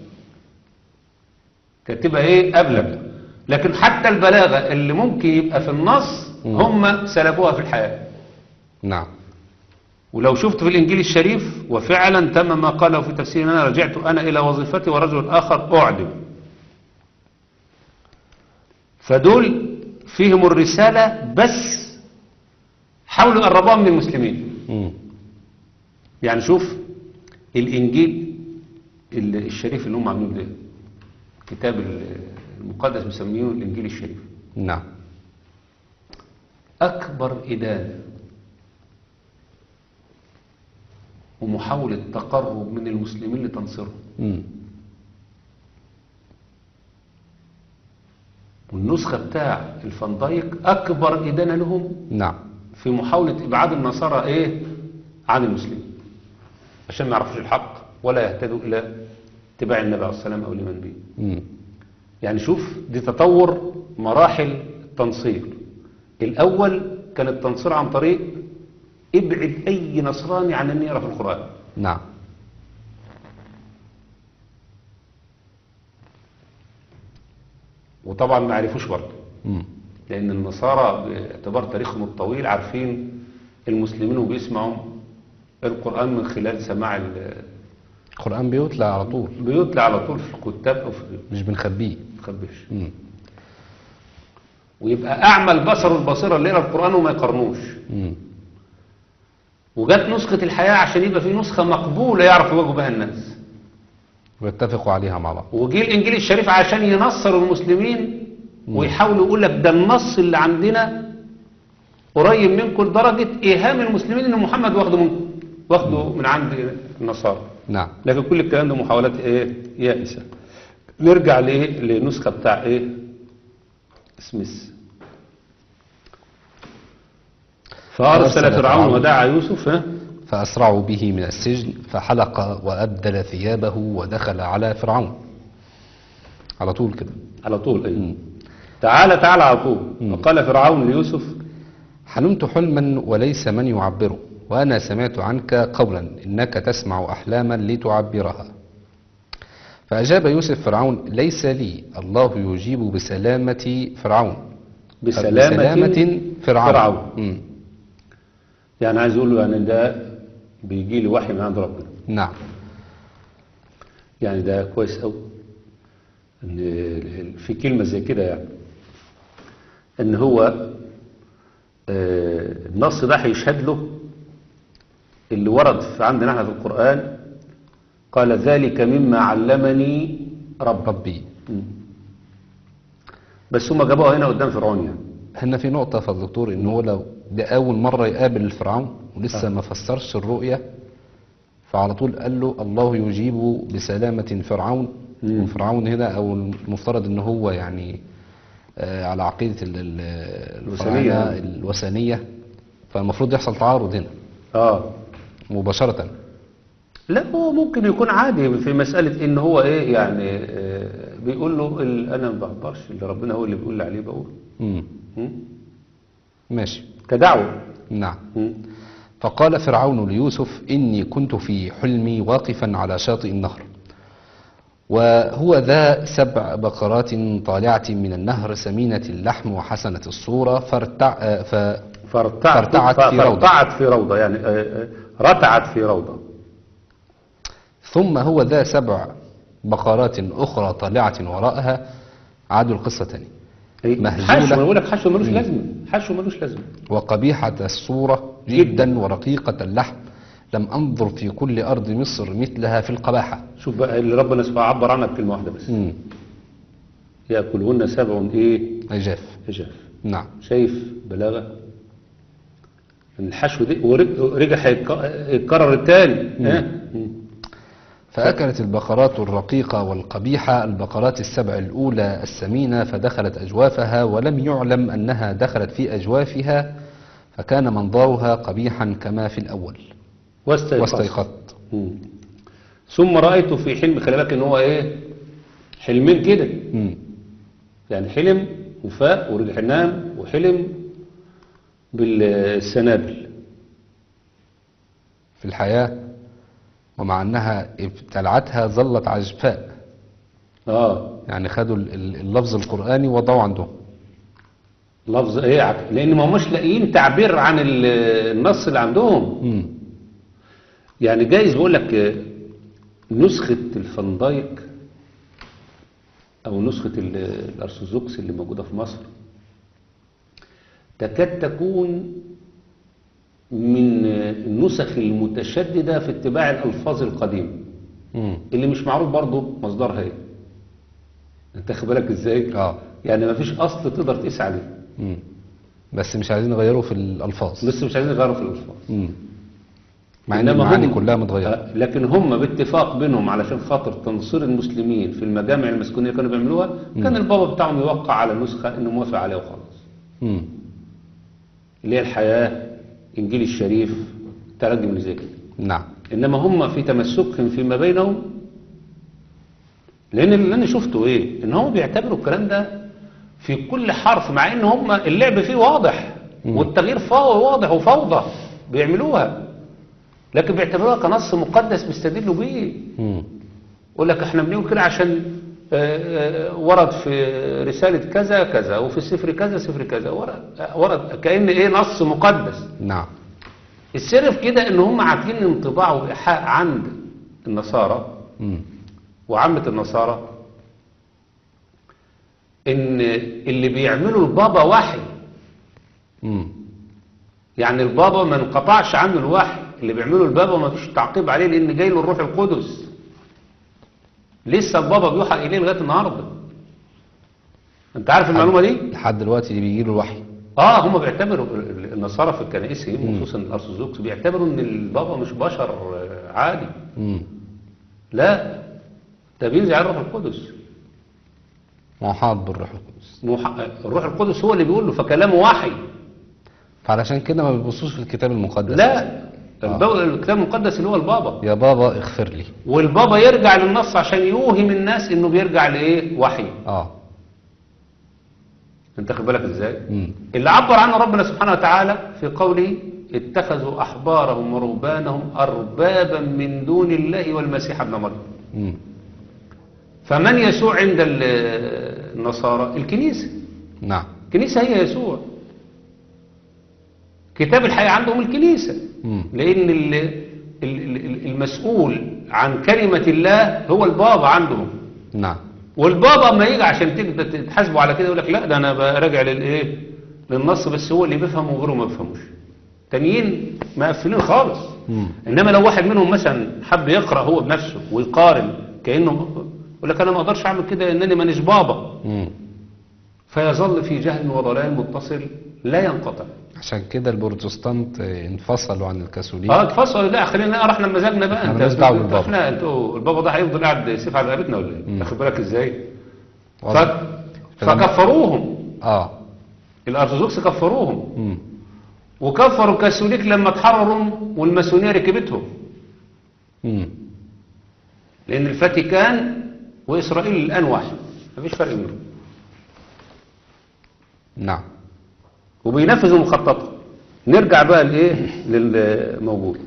كانت تبقى ايه أبلغ. لكن حتى البلاغة اللي ممكن يبقى في النص هم سلبوها في الحياة. نعم. ولو شفت في الإنجيل الشريف وفعلا تم ما قاله في تفسير أنا رجعت أنا إلى وظيفتي ورجل آخر أعدم. فدول فيهم الرسالة بس حاولوا يقربوها من المسلمين. مم. يعني شوف الإنجيل ال- الشريف اللي هم عاملين ده كتاب المقدس مسمينه الإنجيل الشريف، نعم. أكبر إدانة ومحاولة تقرب من المسلمين لتنصيرهم. مم. والنسخة بتاع الفان دايك أكبر إدانة لهم نعم. في محاولة إبعاد النصارى إيه عن المسلمين عشان ما يعرفوش الحق ولا يهتدوا إلى اتباع النبي عليه السلام أو لمن به. مم. يعني شوف دي تطور مراحل التنصير. الأول كان التنصير عن طريق ابعد أي نصراني عن أن يقرأ في القرآن. نعم. وطبعا ما عرفوش برضه، مم. لأن النصارى باعتبار تاريخهم الطويل عارفين المسلمين وبيسمعوا القرآن من خلال سماع ال- القرآن بيتلى على طول، بيتلى على طول في الكتاب أو في مش بنخبيه. الخبش، مم. ويبقى أعمى البصر والبصيرة اللي يقرأ القرآن وما يقارنوش. مم. وجات نسخة الحياة عشان يبقى في نسخة مقبولة يعرف يواجهوا بها الناس، ويتفقوا عليها مع بعض. وجي الإنجيل الشريف عشان ينصر المسلمين ويحاولوا يقول لك ده النص اللي عندنا قريب منكم لدرجة إيهام المسلمين إن محمد واخده منكم، واخده من عند النصارى. نعم. لكن كل الكلام ده محاولات إيه يائسة. نرجع لإيه لنسخة بتاع إيه سميث. فأرسل فرعون ودعا يوسف ها؟ فأسرعوا به من السجن فحلق وأبدل ثيابه ودخل على فرعون على طول كده. على طول إيه تعالى تعالى على طول. وقال فرعون ليوسف حلمت حلما وليس من يعبره، وأنا سمعت عنك قولا إنك تسمع أحلاما لتعبرها. فأجاب يوسف فرعون ليس لي، الله يجيب بسلامة فرعون. بسلامة, بسلامة فرعون, فرعون. مم. يعني عايز يقول له يعني ده بيجي لي وحي من عند ربنا. نعم. يعني ده كويس قوي ان في كلمة زي كده، يعني ان هو آه النص ده هيشهد له اللي ورد في عندنا احنا في القرآن، قال ذلك مما علمني رب ربي. مم. بس هم جابوها هنا قدام فرعون. يعني هنا في نقطة يا دكتور، إن هو لو ده أول مرة يقابل الفرعون ولسه ما فسرش الرؤية، فعلى طول قال له الله يجيب بسلامة فرعون. مم. وفرعون هنا أو المفترض إن هو يعني آه على عقيدة ال- ال- الوثنية. الفراعنة الوثنية، فالمفروض يحصل تعارض هنا اه مباشرة. لا هو ممكن يكون عادي في مسألة ان هو ايه يعني آه بيقول له ال- انا ما بحضرش اللي ربنا هو اللي بيقول لي عليه بقول. مم. مم. ماشي. كدعوة. نعم. مم. فقال فرعون ليوسف إني كنت في حلمي واقفا على شاطئ النهر، وهو ذا سبع بقرات طالعة من النهر سمينة اللحم وحسنة الصورة فارتع آه، ف فارتعت, فارتعت في روضة. فارتعت في روضة يعني آه، آه، رتعت في روضة. ثم هو ذا سبع بقرات أخرى طالعة وراءها. عادوا القصة تاني. إيه؟ مهزولة. حشو، انا بقول لك حشو ملوش لازمه، حشو ملوش لازمه. وقبيحة الصورة جدا ورقيقة اللحم، لم أنظر في كل أرض مصر مثلها في القباحة. شوف بقى اللي ربنا سبحانه عبر عنها بكلمه واحده بس، مم. ياكلهن سبع ايه عجاف. عجاف. نعم. شايف بلاغه الحشو دي، ورجع هيتك- يتكرر التاني. ها؟ مم. فأكلت البقرات الرقيقة والقبيحة البقرات السبع الأولى السمينة فدخلت أجوافها، ولم يعلم أنها دخلت في أجوافها، فكان منظرها قبيحا كما في الأول. واستيقظت. واستيقظت. مم. ثم رأيته في حلم، خلي بالك ان هو ايه حلمين كده، مم. يعني حلم وفاق ورجع نام وحلم بالسنابل في الحياة، ومع أنها ابتلعتها ظلت عجفاء. اه يعني خدوا ال- ال- اللفظ القرآني وضعوا عندهم. لفظ ايه عك- لان ما هماش لاقيين تعبير عن ال- النص اللي عندهم. مم. يعني جايز بقول لك آه، نسخة الفندايك او نسخة ال- الارثوذكس اللي موجودة في مصر تكاد تكون من آه، النسخ المتشددة في اتباع الالفاظ القديمة مم. اللي مش معروف برضو مصدرها ايه. انت خد بالك ازاي؟ اه. يعني ما فيش اصل تقدر تقيس عليه، مم. بس مش عايزين يغيروا في الألفاظ. بس مش عايزين يغيروا في الالفاظ. مم. مع ان إنما المعاني هم- كلها متغيرة. آه، لكن هم باتفاق بينهم علشان خاطر تنصير المسلمين في المجامع المسكونية كانوا بيعملوها، كان البابا بتاعهم يوقع على نسخة انه موافق عليها وخلاص، مم. اللي هي الحياة انجيل الشريف ترجم اللي زي كده. نعم. انما هم في تمسكهم فيما بينهم، لان اللي انا شفته ايه ان هم بيعتبروا الكلام ده في كل حرف، مع ان هم اللعب فيه واضح مم. والتغيير فيه واضح وفوضى بيعملوها، لكن بيعتبروها كنص مقدس بيستدلوا بيه. مم. يقول لك احنا بنقول كده عشان آه، آه، ورد في رسالة كذا كذا وفي السفر كذا سفر كذا ورد, آه، ورد كأن ايه نص مقدس. نعم. السر في كده ان هم عارفين انطباع وايحاء عند النصارى مم. وعامة النصارى ان اللي بيعملوا البابا وحي. مم. يعني البابا ما انقطعش عنه الوحي، اللي بيعمله البابا ما فيش تعقيب عليه لان جاي له الروح القدس. لسه البابا بيوحى اليه لغايه النهارده. انت عارف المعلومه دي؟ لحد دلوقتي اللي بيجي له الوحي. اه هم بيعتبروا النصارى في الكنائسهم خصوصا الارثوذكس بيعتبروا ان البابا مش بشر آه، عادي. مم. لا، ده بينزل على الروح القدس. محاط بالروح القدس. موح... الروح القدس هو اللي بيقول له، فكلامه وحي. فعلشان كده ما بيبصوش في الكتاب المقدس. لا، البابا الكتاب المقدس اللي هو البابا. يا بابا اغفر لي. والبابا يرجع للنص عشان يوهم الناس انه بيرجع لايه؟ وحي. اه. انت خد بالك ازاي؟ مم. اللي عبر عنه ربنا سبحانه وتعالى في قوله اتخذوا احبارهم ورهبانهم اربابا من دون الله والمسيح ابن مريم. مم. فمن يسوع عند ال- النصارى؟ الكنيسه. نعم. الكنيسه هي يسوع. كتاب الحياه عندهم الكنيسه. مم. لان ال- ال- ال- المسؤول عن كلمه الله هو البابا عندهم. نعم. والبابا اما يجي عشان تبدا تحاسبه على كده يقول لك لا ده انا براجع للايه؟ للنص بس، هو اللي بيفهم وغيره ما بيفهموش. تانيين مقفلين خالص. مم. انما لو واحد منهم مثلا حب يقرا هو بنفسه ويقارن كانه يقول لك انا ما اقدرش اعمل كده انني مانيش بابا، مم. فيظل في جهل وضلال متصل لا ينقطع. عشان كده البروتستانت آه، انفصلوا عن الكاثوليك. اه اتفصل. لا خلينا نقرا احنا بمزاجنا بقى. احنا انت مالناش دعوة بالبابا. احنا انتوا البابا ده هيفضل قاعد سيف على رقبتنا ولا ايه؟ تاخد بالك ازاي؟ ف... واضح. فكفروهم. اه. الارثوذكس كفروهم مم. وكفروا الكاثوليك لما اتحرروا والماسونيه ركبتهم. مم. لان الفاتيكان واسرائيل الان واحد، مفيش فرق بينهم، نعم. وبينفذوا مخططهم. نرجع بقى لايه؟ للموجود.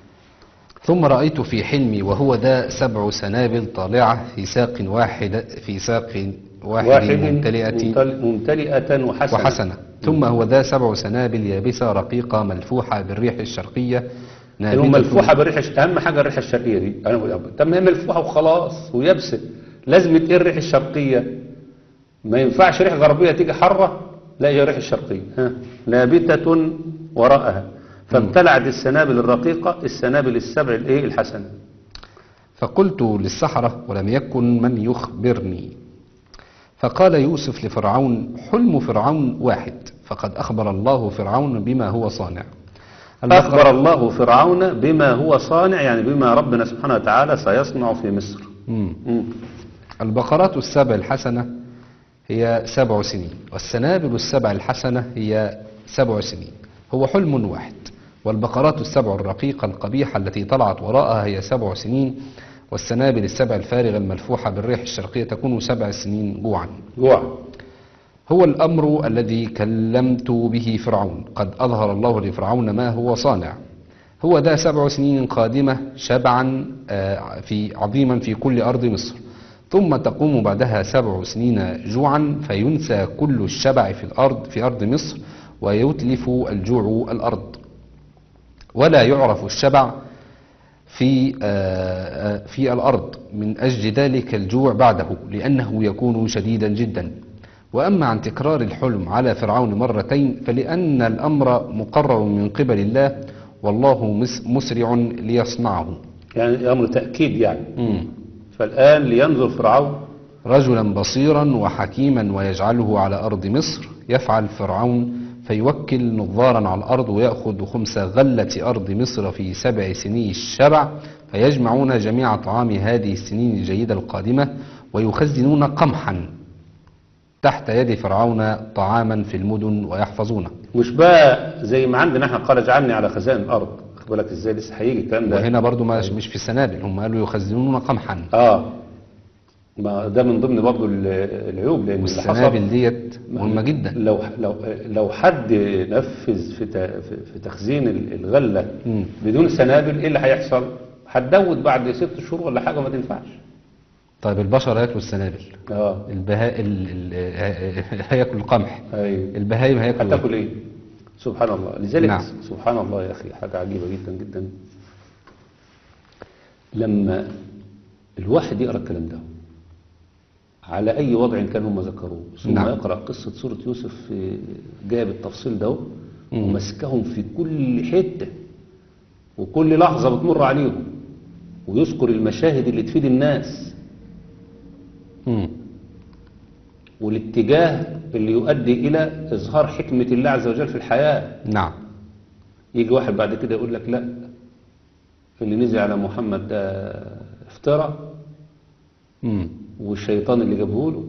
ثم رأيت في حلمي وهو ذا سبع سنابل طالعة في ساق واحد في ساق واحد, واحد ممتلئة ممتل- ممتلئة وحسنة. وحسنة. ثم هو ذا سبع سنابل يابسة رقيقة ملفوحة بالريح الشرقية انهم ملفوحه بالريح الش- اهم حاجه الريح الشرقيه دي. انا بقول طب ما هي ملفوحه وخلاص ويابسه، لازم ايه الريح الشرقيه؟ ما ينفعش ريح غربيه تيجي حره، لا هي الريح الشرقيه ها نابته وراءها، فابتلعت السنابل الرقيقه السنابل السبع الايه الحسنه. فقلت للسحرة ولم يكن من يخبرني. فقال يوسف لفرعون حلم فرعون واحد فقد أخبر الله فرعون بما هو صانع. أخبر الله فرعون بما هو صانع، يعني بما ربنا سبحانه وتعالى سيصنع في مصر. مم. مم. البقرات السبع الحسنة هي سبع سنين والسنابل السبع الحسنة هي سبع سنين. هو حلم واحد. والبقرات السبع الرقيقة القبيحة التي طلعت وراءها هي سبع سنين، والسنابل السبع الفارغة الملفوحة بالريح الشرقية تكون سبع سنين جوعا. جوع. هو الأمر الذي كلمت به فرعون قد أظهر الله لفرعون ما هو صانع. هو ذا سبع سنين قادمة شبعا آه، في عظيما في كل أرض مصر، ثم تقوم بعدها سبع سنين جوعا فينسى كل الشبع في الأرض في أرض مصر ويتلف الجوع الأرض، ولا يعرف الشبع في آه، آه، في الأرض من أجل ذلك الجوع بعده لأنه يكون شديدا جدا. وأما عن تكرار الحلم على فرعون مرتين فلأن الأمر مقرر من قبل الله والله مس- مسرع ليصنعه. يعني أمر تأكيد يعني. مم. فالآن لينظر فرعون رجلا بصيرا وحكيما ويجعله على أرض مصر. يفعل فرعون فيوكل نظارا على الأرض ويأخذ خمس غلة أرض مصر في سبع سنين الشبع فيجمعون جميع طعام هذه السنين الجيدة القادمة ويخزنون قمحا تحت يد فرعون طعاما في المدن ويحفظونه. مش بقى زي ما عندنا احنا قال اجعلني على خزائن الأرض. خد بالك ازاي لسه هيجي الكلام ده. وهنا برضو ما- مش في السنابل، هم قالوا يخزنون قمحا. اه ما ده من ضمن برضه ال- العيوب لان اللي والسنابل حصل ديت مهمة جدا. لو لو لو حد نفذ في ت- في في تخزين ال- الغله مم. بدون سنابل ايه اللي هيحصل؟ هتدود بعد ست شهور ولا حاجه ما تنفعش. طيب البشر هياكلوا السنابل، اه البهاء ال... ال... هياكل القمح، ايوه البهايم هياكلوا إيه؟ هتاكل ايه؟ سبحان الله. لذلك نعم. سبحان الله يا اخي، حاجه عجيبه جدا جدا لما الواحد يقرا الكلام ده على اي وضع كان هم ذكروه، ثم نعم. يقرا قصه سوره يوسف في- جايه بالتفصيل ده مم. ومسكهم في كل حته وكل لحظه بتمر عليهم، ويذكر المشاهد اللي تفيد الناس مم. والاتجاه اللي يؤدي إلى إظهار حكمة الله عز وجل في الحياة. نعم. يجي واحد بعد كده يقول لك لا، اللي نزل على محمد ده افترى مم. والشيطان اللي جابه له.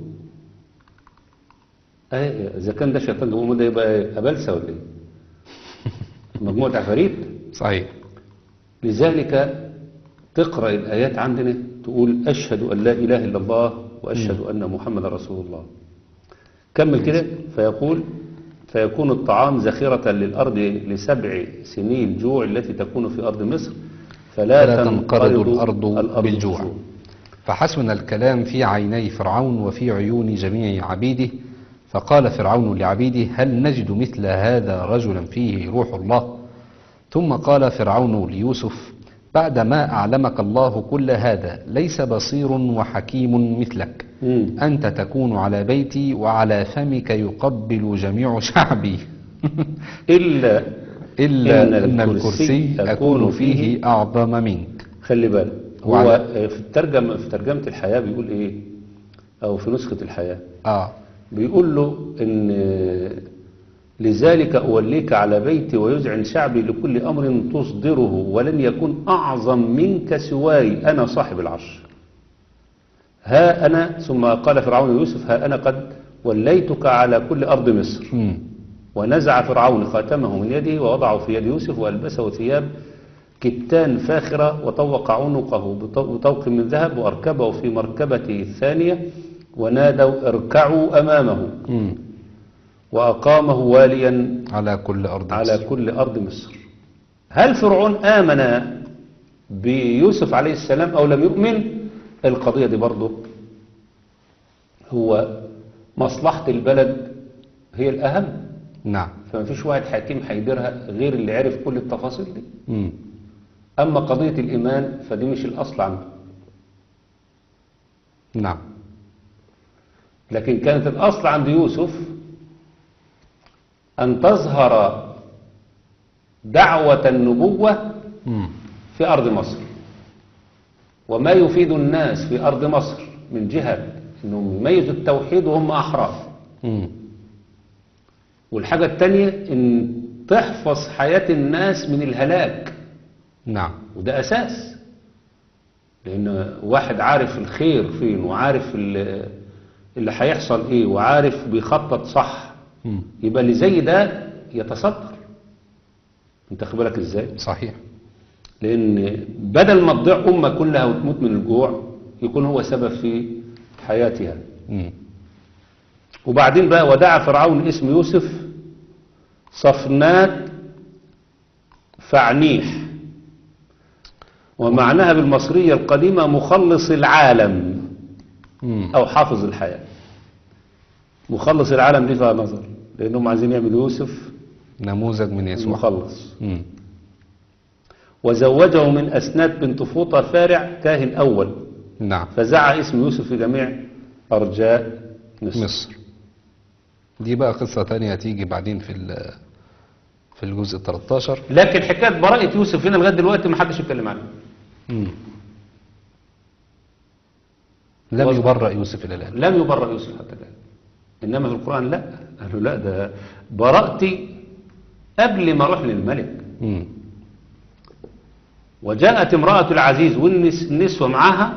ايه إذا كان ده شيطان ده ده يبقى إيه؟ أبلسة ولا إيه؟ مجموعة عفاريت. صحيح. لذلك تقرأ الآيات عندنا تقول أشهد أن لا إله إلا الله وأشهد أن محمد رسول الله. كمل كده فيقول فيكون الطعام ذخيرة للأرض لسبع سنين جوع التي تكون في أرض مصر فلا, فلا تنقرض الأرض الأرض بالجوع. فحسن الكلام في عيني فرعون وفي عيون جميع عبيده، فقال فرعون لعبيده هل نجد مثل هذا رجلا فيه روح الله؟ ثم قال فرعون ليوسف بعدما أعلمك الله كل هذا ليس بصير وحكيم مثلك، مم. أنت تكون على بيتي وعلى فمك يقبل جميع شعبي إلا إلا إن أن الكرسي الكرسي أكون فيه أعظم منك. خلي بالك هو وعلى- في الترجمة في ترجمة الحياة بيقول إيه، أو في نسخة الحياة آه. بيقول له إن لذلك أوليك على بيتي ويزعن شعبي لكل أمر تصدره ولن يكون أعظم منك سواي أنا صاحب العرش. ها أنا ثم قال فرعون يوسف ها أنا قد وليتك على كل أرض مصر. مم. ونزع فرعون خاتمه من يده ووضعه في يد يوسف وألبسه ثياب كتان فاخرة وطوق عنقه بطوق من ذهب وأركبه في مركبته الثانية ونادوا اركعوا أمامه مم. وأقامه واليا على كل أرض على مصر. كل أرض مصر. هل فرعون آمن بيوسف عليه السلام أو لم يؤمن؟ القضية دي برضه هو مصلحة البلد هي الأهم، نعم. فما فيش واحد حكيم هيديرها غير اللي عرف كل التفاصيل دي. مم. أما قضية الإيمان فدي مش الأصل عنده، نعم. لكن كانت الأصل عند يوسف أن تظهر دعوة النبوة مم. في أرض مصر، وما يفيد الناس في أرض مصر من جهة أنهم يميزوا التوحيد وهم أحرار، مم. والحاجة التانية أن تحفظ حياة الناس من الهلاك، نعم. وده أساس. لأن واحد عارف الخير فين وعارف اللي اللي هيحصل إيه وعارف بيخطط صح، مم. يبقى اللي زي ده يتصدر. انت خد بالك ازاي؟ صحيح. لأن بدل ما تضيع أمة كلها وتموت من الجوع يكون هو سبب في حياتها. مم. وبعدين بقى ودعا فرعون اسم يوسف صفنات فعنيح، ومعناها بالمصرية القديمة مخلص العالم مم. أو حافظ الحياة. مخلص العالم دي فيها نظر، لأنهم عايزين يعملوا يوسف نموذج من يسوع. مخلص. مم. وزوجه من أسنات بنت فوطة فارع كاهن أول، نعم. فزع اسم يوسف في جميع أرجاء مصر. مصر. دي بقى قصة تانية هتيجي بعدين في ال- في الجزء التلتاشر. لكن حكاية براءة يوسف هنا لغاية دلوقتي ما حدش يتكلم عنها. مم. لم وصل. يبرأ يوسف إلى الآن. لم يبرأ يوسف حتى الآن، إنما في القرآن لا، قالوا لا ده براءتي قبل ما أروح للملك. مم. وجاءت امرأة العزيز والنسوة معها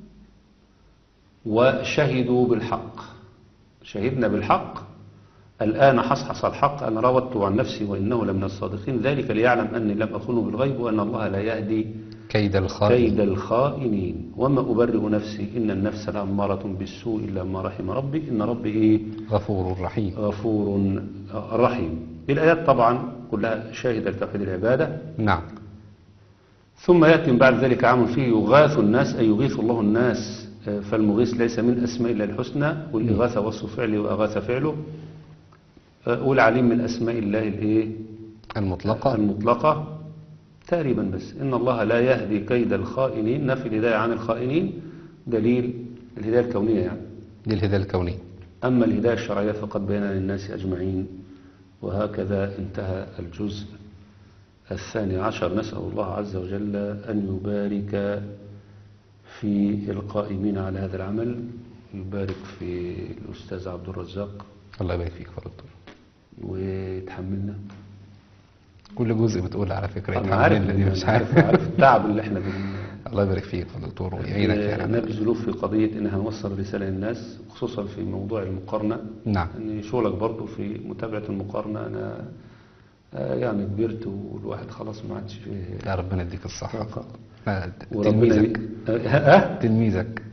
وشهدوا بالحق، شهدنا بالحق الآن حصحص الحق أنا راودته عن نفسي وإنه لمن الصادقين، ذلك ليعلم أني لم أخونه بالغيب وأن الله لا يهدي كيد الخائن. كيد الخائنين وما أبرئ نفسي إن النفس لأمارة بالسوء إلا ما رحم ربي إن ربي إيه غفور رحيم. غفور رحيم. الآيات طبعا كلها شاهدة لتوحيد العبادة. نعم. ثم يأتي من بعد ذلك عام فيه يغاث الناس أي يغيث الله الناس آه، فالمغيث ليس من أسماء الله الحسنى، والإغاثة وصف فعله وأغاث فعله. آه، والعليم من أسماء الله الإيه؟ المطلقة. المطلقة تقريبا. بس إن الله لا يهدي كيد الخائنين، نفي الهداية عن الخائنين دليل الهداية الكونية يعني. دي الهداية الكونية. أما الهداية الشرعية فقد بينها للناس أجمعين. وهكذا انتهى الجزء الثاني عشر. نسأل الله عز وجل أن يبارك في القائمين على هذا العمل، يبارك في الأستاذ عبد الرزاق الله يبارك فيك يا دكتور. ويتحملنا. كل جزء بتقول على فكرة أنا عارف يتحملنا دي مش أنا عارف, عارف. عارف التعب اللي احنا بن الله يبارك فيك يا دكتور ويعينك يا رب. نبذل في قضية إنها نوصل رسالة للناس، خصوصا في موضوع المقارنة. نعم. يعني شغلك برضو في متابعة المقارنة. أنا آه، يعني كبرت والواحد خلاص ما عادش فيه يا ربنا يديك الصحة. طاقة. لا، وربنا تلميذك ي... أه؟ تلميذك.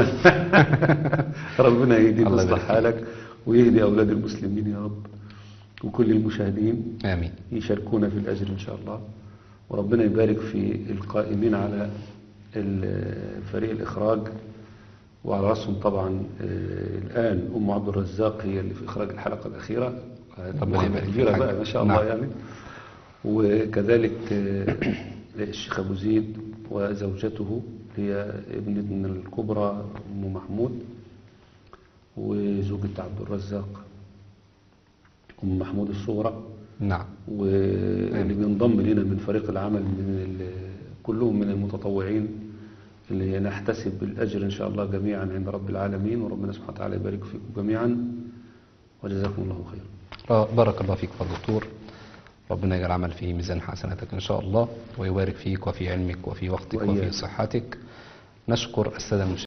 ربنا يهديك الله ويصلح يبارك حالك ويهدي أولاد المسلمين يا رب، وكل المشاهدين آمين. يشاركونا في الأجر إن شاء الله. وربنا يبارك في القائمين على ال- فريق الإخراج، وعلى رأسهم طبعا آه، الآن أم عبد الرزاق هي اللي في إخراج الحلقة الأخيرة. ربنا يبارك فيك كبيرة يا بقى حاج. ما شاء الله نعم. يعني. وكذلك آه، الشيخ أبو زيد وزوجته هي ابنتنا الكبرى أم محمود، وزوجة عبد الرزاق أم محمود الصغرى. نعم. واللي بينضم لنا من فريق العمل من ال- كلهم من المتطوعين اللي نحتسب الأجر إن شاء الله جميعا عند رب العالمين. وربنا سبحانه وتعالى يبارك فيكم جميعا وجزاكم الله خيرا. آه، بارك الله فيك يا دكتور. ربنا يجعل العمل في ميزان حسناتك إن شاء الله، ويبارك فيك وفي علمك وفي وقتك وإياك. وفي صحتك. نشكر السادة المشاهدين